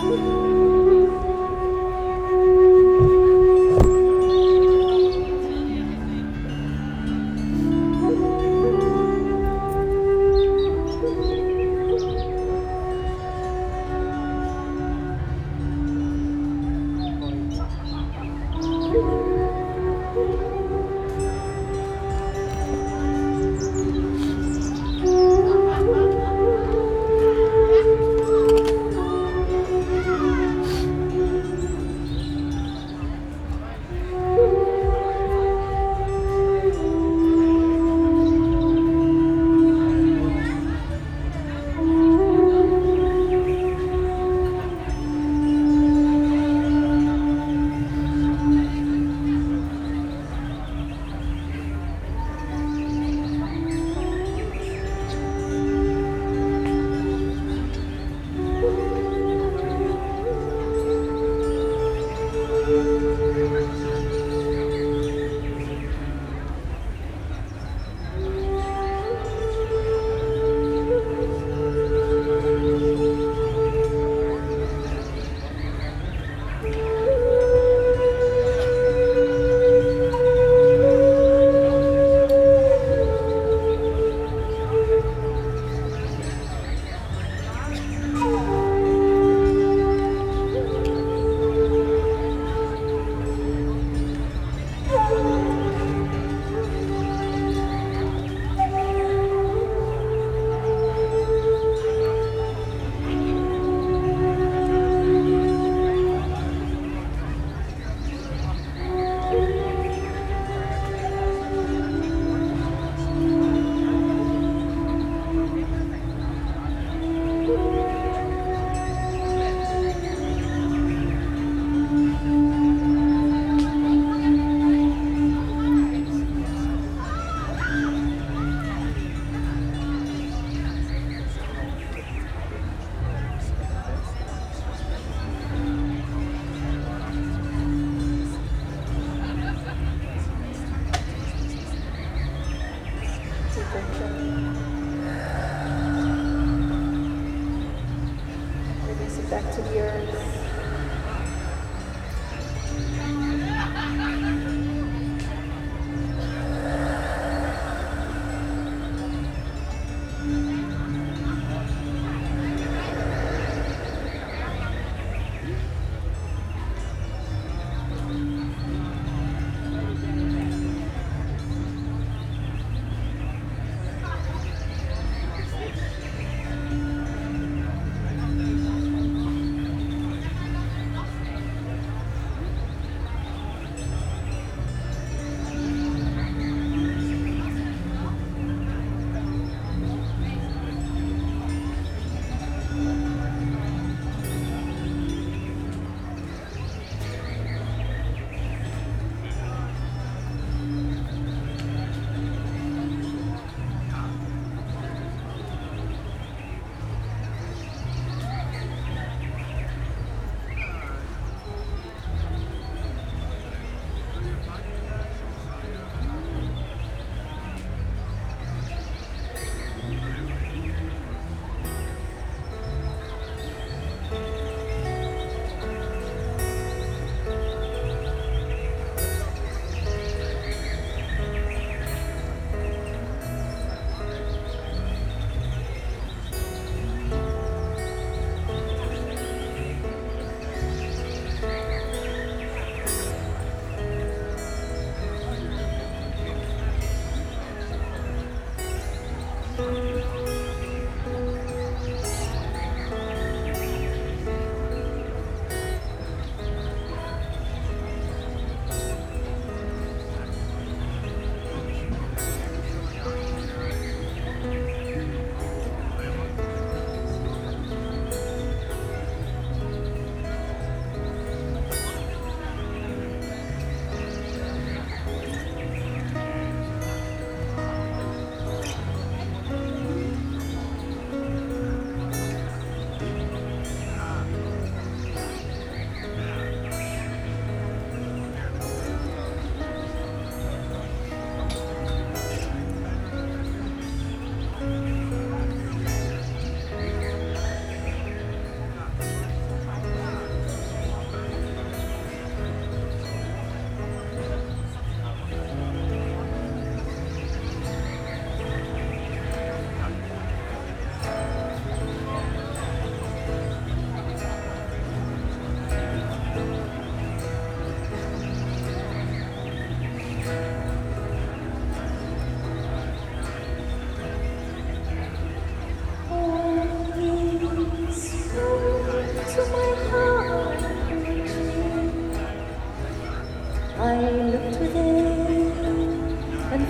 Release it back to the earth.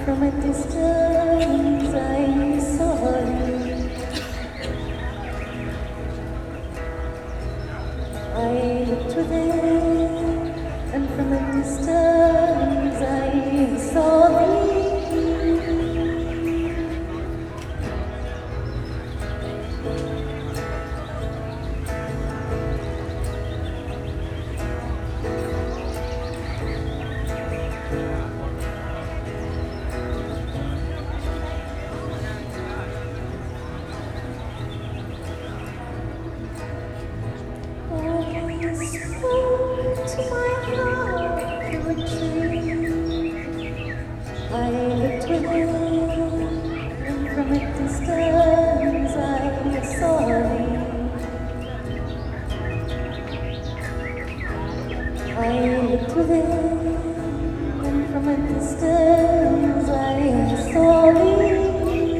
from a distance I saw you. I looked within, and from a distance I saw thee. To my heart through a tree, I looked within, and from a distance I saw thee. I looked within, and from a distance I saw thee.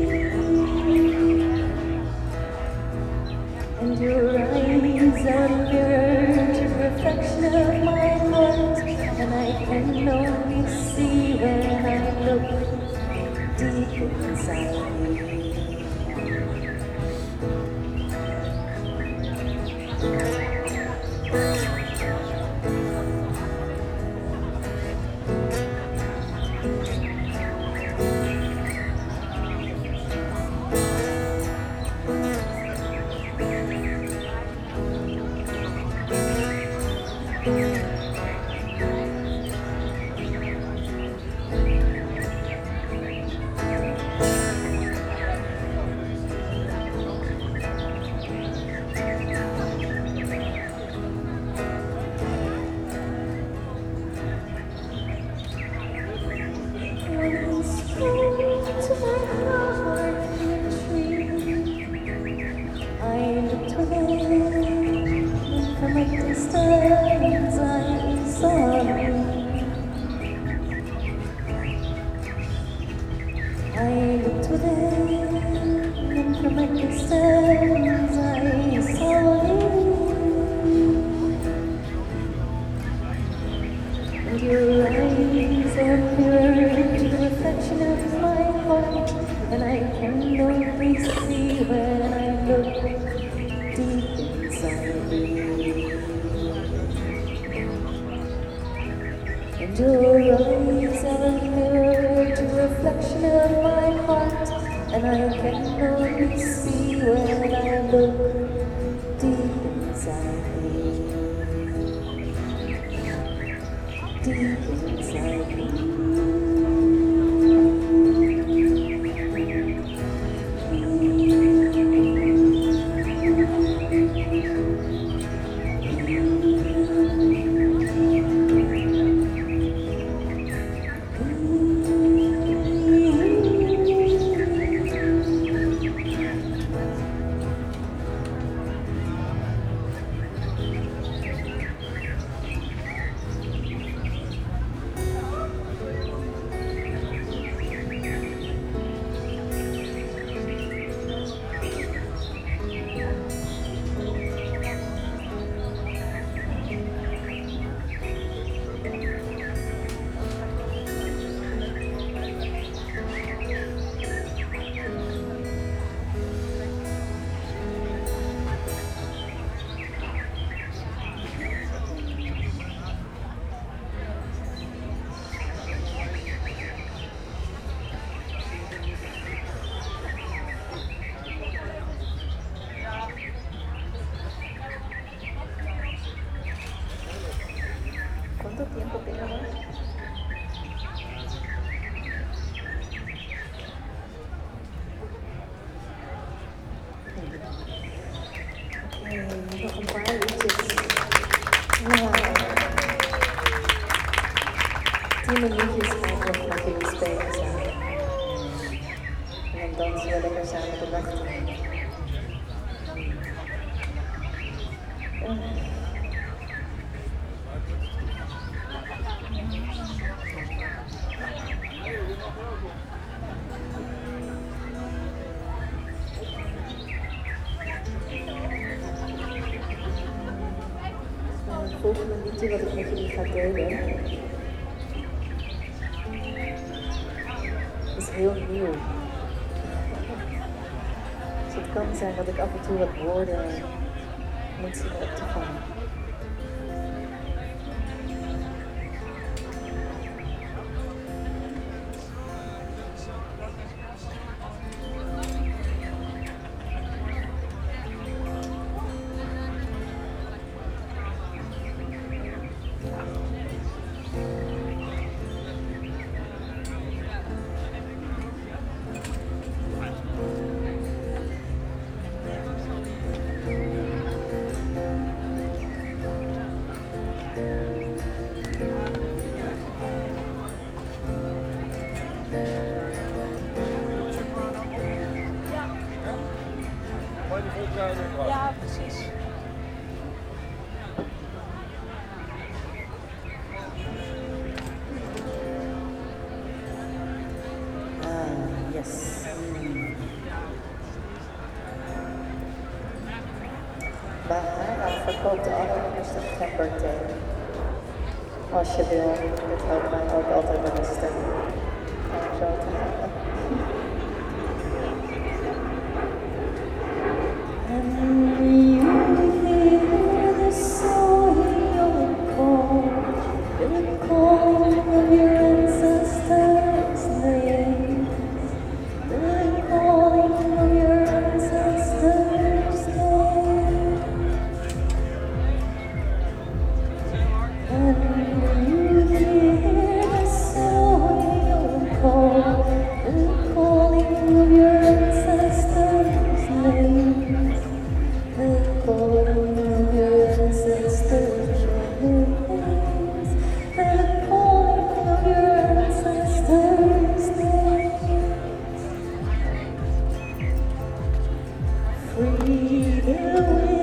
And your eyes are a mirror to the reflection of my heart, and I can only see when I look deep inside me. To my heart in a tree, I looked within, and from a distance I saw thee. I looked within, and from a distance I saw thee. And your eyes are a mirror to the reflection of my heart, and I can only see when I look deep inside me. And your eyes are a mirror to the reflection of my heart, and I can only see when I look deep inside me. Deep inside me. ¿Cuánto tiempo tenemos? Okay, welcome by, which is Team Uniquis Network makinig-space nandun sila kasama ko ba? Volgende liedje wat ik met jullie ga delen heel nieuw. Dus het kan zijn dat ik af en toe wat woorden moet zien op te vangen. Ja, precies. Yes. Bahara verkoopt de allereerste pepperthee. Als je wil, dit helpt mij ook altijd met mijn stem. Om zo te gaan. And you hear the soul call, the call of your ancestors' names, the calling of your ancestors' names. And you hear the soul call, the calling of your ancestors' names. The calling of your ancestors' names. The calling of your ancestors' names. Free the wind.